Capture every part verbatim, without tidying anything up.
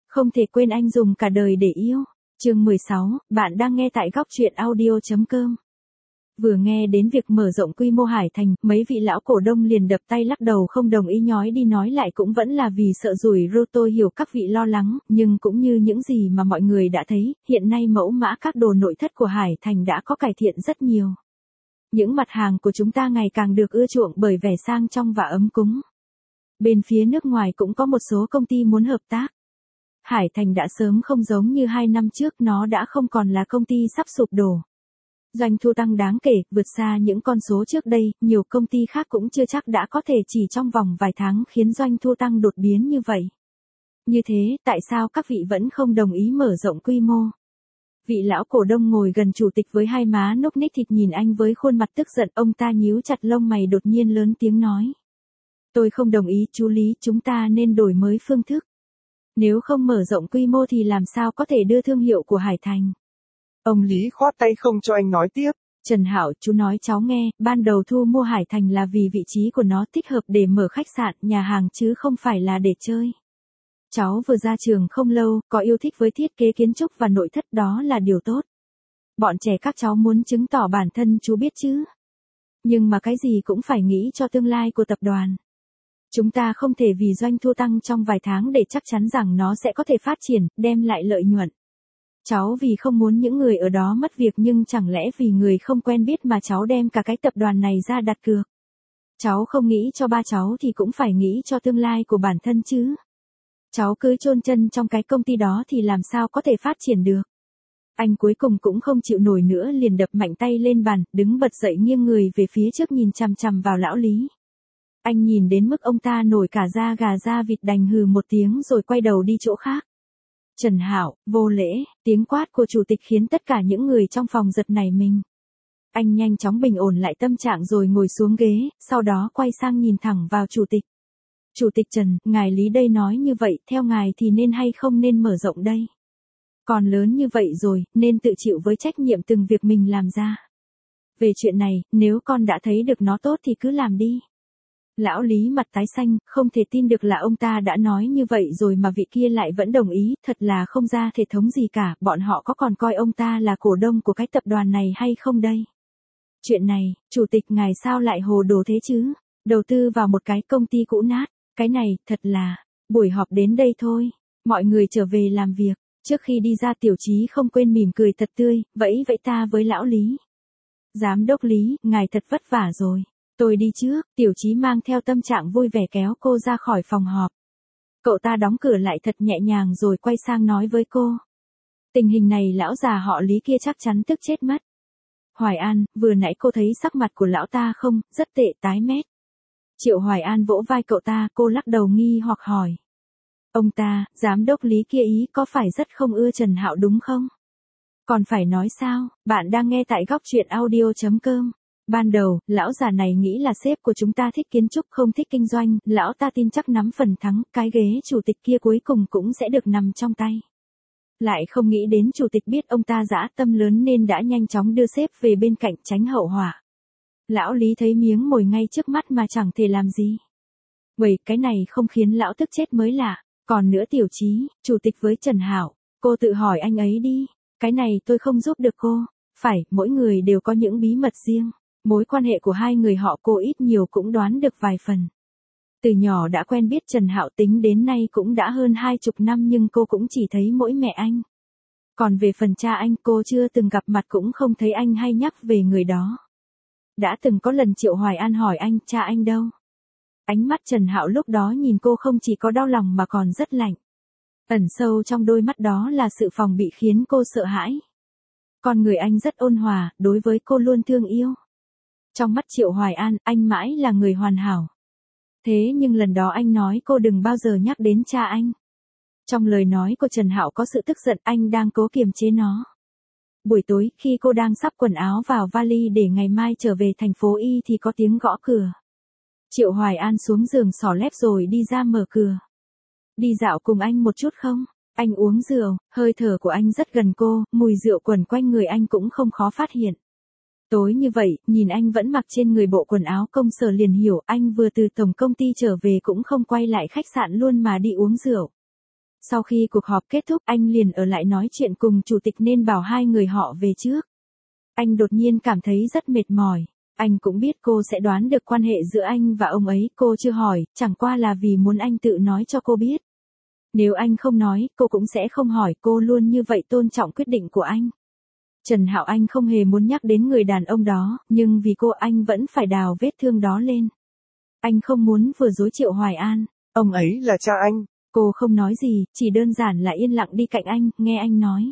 Không thể quên anh dùng cả đời để yêu. Chương mười sáu, bạn đang nghe tại góc truyện audio chấm com. Vừa nghe đến việc mở rộng quy mô Hải Thành, mấy vị lão cổ đông liền đập tay lắc đầu không đồng ý, nhói đi nói lại cũng vẫn là vì sợ rủi ro. Tôi hiểu các vị lo lắng, nhưng cũng như những gì mà mọi người đã thấy, hiện nay mẫu mã các đồ nội thất của Hải Thành đã có cải thiện rất nhiều. Những mặt hàng của chúng ta ngày càng được ưa chuộng bởi vẻ sang trọng và ấm cúng. Bên phía nước ngoài cũng có một số công ty muốn hợp tác. Hải Thành đã sớm không giống như hai năm trước, nó đã không còn là công ty sắp sụp đổ. Doanh thu tăng đáng kể, vượt xa những con số trước đây, nhiều công ty khác cũng chưa chắc đã có thể chỉ trong vòng vài tháng khiến doanh thu tăng đột biến như vậy. Như thế, tại sao các vị vẫn không đồng ý mở rộng quy mô? Vị lão cổ đông ngồi gần chủ tịch với hai má núc ních thịt nhìn anh với khuôn mặt tức giận, ông ta nhíu chặt lông mày đột nhiên lớn tiếng nói. Tôi không đồng ý chú Lý, chúng ta nên đổi mới phương thức. Nếu không mở rộng quy mô thì làm sao có thể đưa thương hiệu của Hải Thành? Ông Lý khoát tay không cho anh nói tiếp. Trần Hạo, chú nói cháu nghe, ban đầu thu mua Hải Thành là vì vị trí của nó thích hợp để mở khách sạn, nhà hàng chứ không phải là để chơi. Cháu vừa ra trường không lâu, có yêu thích với thiết kế kiến trúc và nội thất, đó là điều tốt. Bọn trẻ các cháu muốn chứng tỏ bản thân chú biết chứ. Nhưng mà cái gì cũng phải nghĩ cho tương lai của tập đoàn. Chúng ta không thể vì doanh thu tăng trong vài tháng để chắc chắn rằng nó sẽ có thể phát triển, đem lại lợi nhuận. Cháu vì không muốn những người ở đó mất việc, nhưng chẳng lẽ vì người không quen biết mà cháu đem cả cái tập đoàn này ra đặt cược. Cháu không nghĩ cho ba cháu thì cũng phải nghĩ cho tương lai của bản thân chứ. Cháu cứ chôn chân trong cái công ty đó thì làm sao có thể phát triển được. Anh cuối cùng cũng không chịu nổi nữa, liền đập mạnh tay lên bàn, đứng bật dậy nghiêng người về phía trước nhìn chằm chằm vào lão Lý. Anh nhìn đến mức ông ta nổi cả da gà da vịt, đành hừ một tiếng rồi quay đầu đi chỗ khác. Trần Hạo, vô lễ, tiếng quát của chủ tịch khiến tất cả những người trong phòng giật nảy mình. Anh nhanh chóng bình ổn lại tâm trạng rồi ngồi xuống ghế, sau đó quay sang nhìn thẳng vào chủ tịch. Chủ tịch Trần, ngài Lý đây nói như vậy, theo ngài thì nên hay không nên mở rộng đây? Còn lớn như vậy rồi, nên tự chịu với trách nhiệm từng việc mình làm ra. Về chuyện này, nếu con đã thấy được nó tốt thì cứ làm đi. Lão Lý mặt tái xanh, không thể tin được là ông ta đã nói như vậy rồi mà vị kia lại vẫn đồng ý, thật là không ra thể thống gì cả, bọn họ có còn coi ông ta là cổ đông của cái tập đoàn này hay không đây? Chuyện này, chủ tịch ngài sao lại hồ đồ thế chứ? Đầu tư vào một cái công ty cũ nát, cái này, thật là, buổi họp đến đây thôi, mọi người trở về làm việc. Trước khi đi ra, Tiểu Chí không quên mỉm cười thật tươi, vẫy vẫy ta với lão Lý. Giám đốc Lý, ngài thật vất vả rồi. Tôi đi trước. Tiểu Chí mang theo tâm trạng vui vẻ kéo cô ra khỏi phòng họp. Cậu ta đóng cửa lại thật nhẹ nhàng rồi quay sang nói với cô. Tình hình này lão già họ Lý kia chắc chắn tức chết mất. Hoài An, vừa nãy cô thấy sắc mặt của lão ta không, rất tệ, tái mét. Triệu Hoài An vỗ vai cậu ta, cô lắc đầu nghi hoặc hỏi. Ông ta, giám đốc Lý kia ý có phải rất không ưa Trần Hạo đúng không? Còn phải nói sao, bạn đang nghe tại góc truyện audio chấm com. Ban đầu, lão già này nghĩ là sếp của chúng ta thích kiến trúc không thích kinh doanh, lão ta tin chắc nắm phần thắng, cái ghế chủ tịch kia cuối cùng cũng sẽ được nằm trong tay. Lại không nghĩ đến chủ tịch biết ông ta dã tâm lớn nên đã nhanh chóng đưa sếp về bên cạnh tránh hậu họa. Lão Lý thấy miếng mồi ngay trước mắt mà chẳng thể làm gì. Vậy cái này không khiến lão tức chết mới lạ. Còn nữa Tiểu Chí, chủ tịch với Trần Hạo, cô tự hỏi anh ấy đi. Cái này tôi không giúp được cô. Phải, mỗi người đều có những bí mật riêng. Mối quan hệ của hai người họ cô ít nhiều cũng đoán được vài phần. Từ nhỏ đã quen biết Trần Hạo, tính đến nay cũng đã hơn hai chục năm, nhưng cô cũng chỉ thấy mỗi mẹ anh. Còn về phần cha anh, cô chưa từng gặp mặt cũng không thấy anh hay nhắc về người đó. Đã từng có lần Triệu Hoài An hỏi anh, cha anh đâu? Ánh mắt Trần Hạo lúc đó nhìn cô không chỉ có đau lòng mà còn rất lạnh. Ẩn sâu trong đôi mắt đó là sự phòng bị khiến cô sợ hãi. Con người anh rất ôn hòa, đối với cô luôn thương yêu. Trong mắt Triệu Hoài An, anh mãi là người hoàn hảo. Thế nhưng lần đó anh nói cô đừng bao giờ nhắc đến cha anh. Trong lời nói của Trần Hạo có sự tức giận, anh đang cố kiềm chế nó. Buổi tối, khi cô đang sắp quần áo vào vali để ngày mai trở về thành phố Y thì có tiếng gõ cửa. Triệu Hoài An xuống giường xỏ lép rồi đi ra mở cửa. Đi dạo cùng anh một chút không? Anh uống rượu, hơi thở của anh rất gần cô, mùi rượu quẩn quanh người anh cũng không khó phát hiện. Tối như vậy, nhìn anh vẫn mặc trên người bộ quần áo công sở liền hiểu anh vừa từ tổng công ty trở về cũng không quay lại khách sạn luôn mà đi uống rượu. Sau khi cuộc họp kết thúc anh liền ở lại nói chuyện cùng chủ tịch nên bảo hai người họ về trước. Anh đột nhiên cảm thấy rất mệt mỏi. Anh cũng biết cô sẽ đoán được quan hệ giữa anh và ông ấy, cô chưa hỏi, chẳng qua là vì muốn anh tự nói cho cô biết. Nếu anh không nói, cô cũng sẽ không hỏi, cô luôn như vậy tôn trọng quyết định của anh. Trần Hạo Anh không hề muốn nhắc đến người đàn ông đó, nhưng vì cô anh vẫn phải đào vết thương đó lên. Anh không muốn vừa dối Triệu Hoài An. Ông ấy là cha anh. Cô không nói gì, chỉ đơn giản là yên lặng đi cạnh anh, nghe anh nói.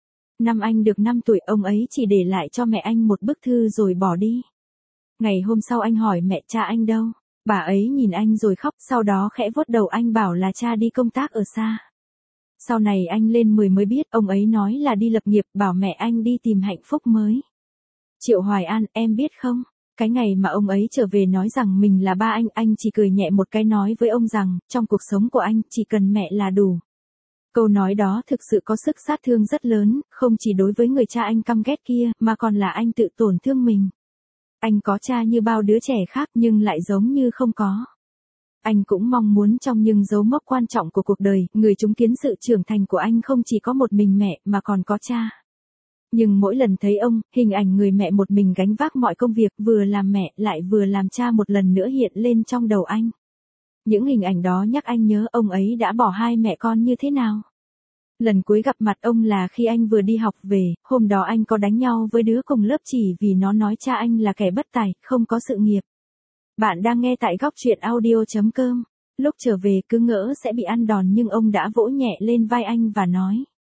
Năm anh được năm tuổi, ông ấy chỉ để lại cho mẹ anh một bức thư rồi bỏ đi. Ngày hôm sau anh hỏi mẹ cha anh đâu, bà ấy nhìn anh rồi khóc, sau đó khẽ vuốt đầu anh bảo là cha đi công tác ở xa. Sau này anh lên mười mới biết ông ấy nói là đi lập nghiệp, bảo mẹ anh đi tìm hạnh phúc mới. Triệu Hoài An, em biết không, cái ngày mà ông ấy trở về nói rằng mình là ba anh, anh chỉ cười nhẹ một cái nói với ông rằng, trong cuộc sống của anh, chỉ cần mẹ là đủ. Câu nói đó thực sự có sức sát thương rất lớn, không chỉ đối với người cha anh căm ghét kia, mà còn là anh tự tổn thương mình. Anh có cha như bao đứa trẻ khác nhưng lại giống như không có. Anh cũng mong muốn trong những dấu mốc quan trọng của cuộc đời, người chứng kiến sự trưởng thành của anh không chỉ có một mình mẹ mà còn có cha. Nhưng mỗi lần thấy ông, hình ảnh người mẹ một mình gánh vác mọi công việc, vừa làm mẹ lại vừa làm cha một lần nữa hiện lên trong đầu anh. Những hình ảnh đó nhắc anh nhớ ông ấy đã bỏ hai mẹ con như thế nào. Lần cuối gặp mặt ông là khi anh vừa đi học về, hôm đó anh có đánh nhau với đứa cùng lớp chỉ vì nó nói cha anh là kẻ bất tài, không có sự nghiệp. Bạn đang nghe tại góc truyện audio chấm com. Lúc trở về cứ ngỡ sẽ bị ăn đòn nhưng ông đã vỗ nhẹ lên vai anh và nói.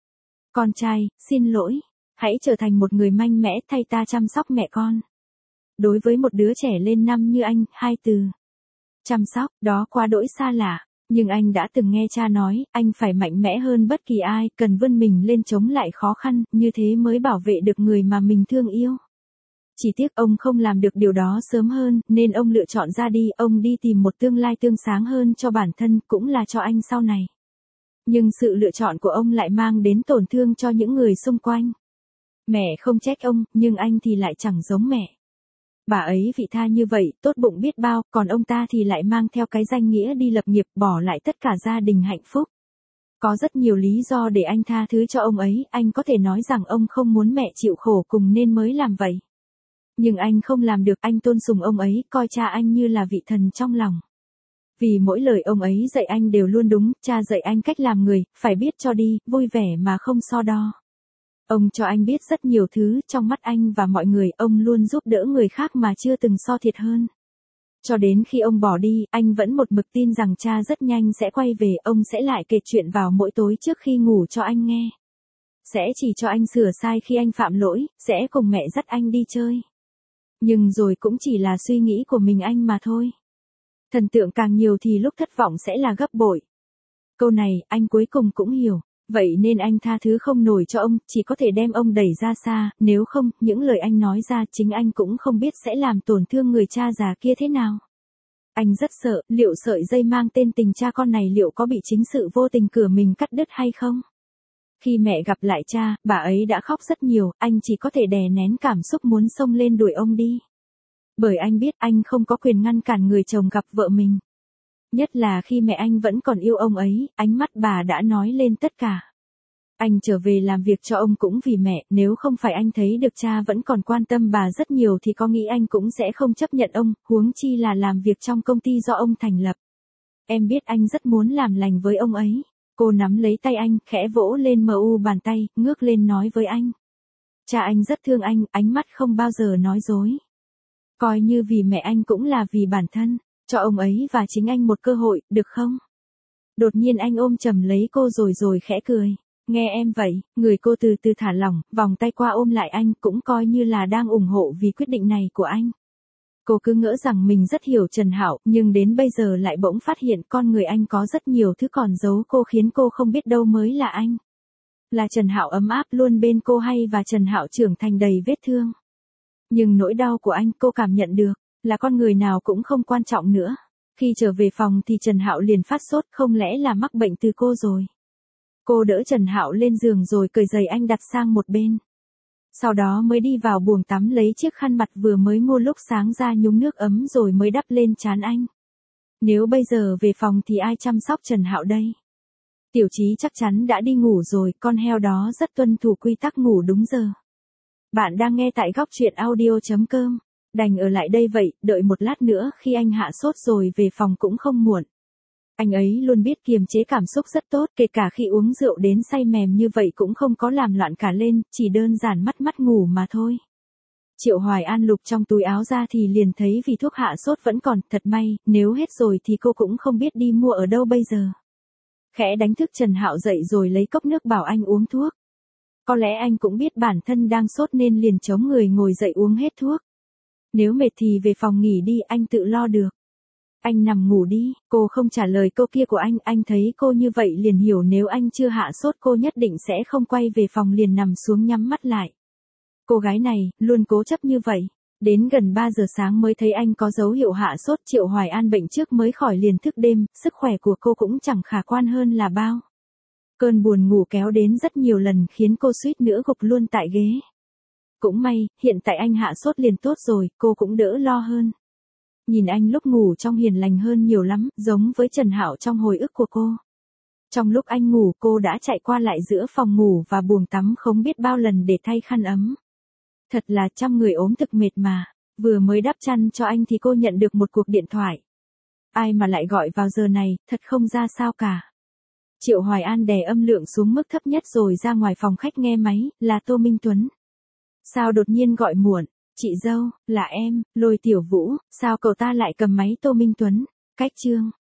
Con trai, xin lỗi. Hãy trở thành một người mạnh mẽ thay ta chăm sóc mẹ con. Đối với một đứa trẻ lên năm như anh, hai từ. Chăm sóc, đó quá đỗi xa lạ. Nhưng anh đã từng nghe cha nói, anh phải mạnh mẽ hơn bất kỳ ai, cần vươn mình lên chống lại khó khăn, như thế mới bảo vệ được người mà mình thương yêu. Chỉ tiếc ông không làm được điều đó sớm hơn, nên ông lựa chọn ra đi, ông đi tìm một tương lai tươi sáng hơn cho bản thân, cũng là cho anh sau này. Nhưng sự lựa chọn của ông lại mang đến tổn thương cho những người xung quanh. Mẹ không trách ông, nhưng anh thì lại chẳng giống mẹ. Bà ấy vị tha như vậy, tốt bụng biết bao, còn ông ta thì lại mang theo cái danh nghĩa đi lập nghiệp, bỏ lại tất cả gia đình hạnh phúc. Có rất nhiều lý do để anh tha thứ cho ông ấy, anh có thể nói rằng ông không muốn mẹ chịu khổ cùng nên mới làm vậy. Nhưng anh không làm được, anh tôn sùng ông ấy, coi cha anh như là vị thần trong lòng. Vì mỗi lời ông ấy dạy anh đều luôn đúng, cha dạy anh cách làm người, phải biết cho đi, vui vẻ mà không so đo. Ông cho anh biết rất nhiều thứ, trong mắt anh và mọi người, ông luôn giúp đỡ người khác mà chưa từng so thiệt hơn. Cho đến khi ông bỏ đi, anh vẫn một mực tin rằng cha rất nhanh sẽ quay về, ông sẽ lại kể chuyện vào mỗi tối trước khi ngủ cho anh nghe. Sẽ chỉ cho anh sửa sai khi anh phạm lỗi, sẽ cùng mẹ dắt anh đi chơi. Nhưng rồi cũng chỉ là suy nghĩ của mình anh mà thôi. Thần tượng càng nhiều thì lúc thất vọng sẽ là gấp bội. Câu này, anh cuối cùng cũng hiểu. Vậy nên anh tha thứ không nổi cho ông, chỉ có thể đem ông đẩy ra xa, nếu không, những lời anh nói ra chính anh cũng không biết sẽ làm tổn thương người cha già kia thế nào. Anh rất sợ, liệu sợi dây mang tên tình cha con này liệu có bị chính sự vô tình cửa mình cắt đứt hay không? Khi mẹ gặp lại cha, bà ấy đã khóc rất nhiều, anh chỉ có thể đè nén cảm xúc muốn xông lên đuổi ông đi. Bởi anh biết anh không có quyền ngăn cản người chồng gặp vợ mình. Nhất là khi mẹ anh vẫn còn yêu ông ấy, ánh mắt bà đã nói lên tất cả. Anh trở về làm việc cho ông cũng vì mẹ, nếu không phải anh thấy được cha vẫn còn quan tâm bà rất nhiều thì có nghĩ anh cũng sẽ không chấp nhận ông, huống chi là làm việc trong công ty do ông thành lập. Em biết anh rất muốn làm lành với ông ấy. Cô nắm lấy tay anh, khẽ vỗ lên mờ u bàn tay, ngước lên nói với anh. Cha anh rất thương anh, ánh mắt không bao giờ nói dối. Coi như vì mẹ anh cũng là vì bản thân. Cho ông ấy và chính anh một cơ hội, được không? Đột nhiên anh ôm chầm lấy cô rồi rồi khẽ cười. Nghe em vậy, người cô từ từ thả lỏng, vòng tay qua ôm lại anh, cũng coi như là đang ủng hộ vì quyết định này của anh. Cô cứ ngỡ rằng mình rất hiểu Trần Hạo, nhưng đến bây giờ lại bỗng phát hiện con người anh có rất nhiều thứ còn giấu cô khiến cô không biết đâu mới là anh. Là Trần Hạo ấm áp luôn bên cô hay và Trần Hạo trưởng thành đầy vết thương. Nhưng nỗi đau của anh cô cảm nhận được. Là con người nào cũng không quan trọng nữa. Khi trở về phòng thì Trần Hạo liền phát sốt, không lẽ là mắc bệnh từ cô rồi. Cô đỡ Trần Hạo lên giường rồi cởi giày anh đặt sang một bên. Sau đó mới đi vào buồng tắm lấy chiếc khăn mặt vừa mới mua lúc sáng ra nhúng nước ấm rồi mới đắp lên trán anh. Nếu bây giờ về phòng thì ai chăm sóc Trần Hạo đây? Tiểu Chí chắc chắn đã đi ngủ rồi, con heo đó rất tuân thủ quy tắc ngủ đúng giờ. Bạn đang nghe tại góc truyện audio chấm com. Đành ở lại đây vậy, đợi một lát nữa khi anh hạ sốt rồi về phòng cũng không muộn. Anh ấy luôn biết kiềm chế cảm xúc rất tốt, kể cả khi uống rượu đến say mềm như vậy cũng không có làm loạn cả lên, chỉ đơn giản mắt mắt ngủ mà thôi. Triệu Hoài An lục trong túi áo ra thì liền thấy vì thuốc hạ sốt vẫn còn, thật may, nếu hết rồi thì cô cũng không biết đi mua ở đâu bây giờ. Khẽ đánh thức Trần Hạo dậy rồi lấy cốc nước bảo anh uống thuốc. Có lẽ anh cũng biết bản thân đang sốt nên liền chống người ngồi dậy uống hết thuốc. Nếu mệt thì về phòng nghỉ đi, anh tự lo được. Anh nằm ngủ đi, cô không trả lời câu kia của anh, anh thấy cô như vậy liền hiểu nếu anh chưa hạ sốt cô nhất định sẽ không quay về phòng liền nằm xuống nhắm mắt lại. Cô gái này, luôn cố chấp như vậy. Đến gần ba giờ sáng mới thấy anh có dấu hiệu hạ sốt. Triệu Hoài An bệnh trước mới khỏi liền thức đêm, sức khỏe của cô cũng chẳng khả quan hơn là bao. Cơn buồn ngủ kéo đến rất nhiều lần khiến cô suýt nữa gục luôn tại ghế. Cũng may, hiện tại anh hạ sốt liền tốt rồi, cô cũng đỡ lo hơn. Nhìn anh lúc ngủ trong hiền lành hơn nhiều lắm, giống với Trần Hạo trong hồi ức của cô. Trong lúc anh ngủ cô đã chạy qua lại giữa phòng ngủ và buồng tắm không biết bao lần để thay khăn ấm. Thật là trăm người ốm thực mệt mà. Vừa mới đắp chăn cho anh thì cô nhận được một cuộc điện thoại. Ai mà lại gọi vào giờ này, thật không ra sao cả. Triệu Hoài An đè âm lượng xuống mức thấp nhất rồi ra ngoài phòng khách nghe máy, là Tô Minh Tuấn. Sao đột nhiên gọi muộn? Chị dâu, là em, Lôi Tiểu Vũ, sao cậu ta lại cầm máy? Tô Minh Tuấn, cách chương.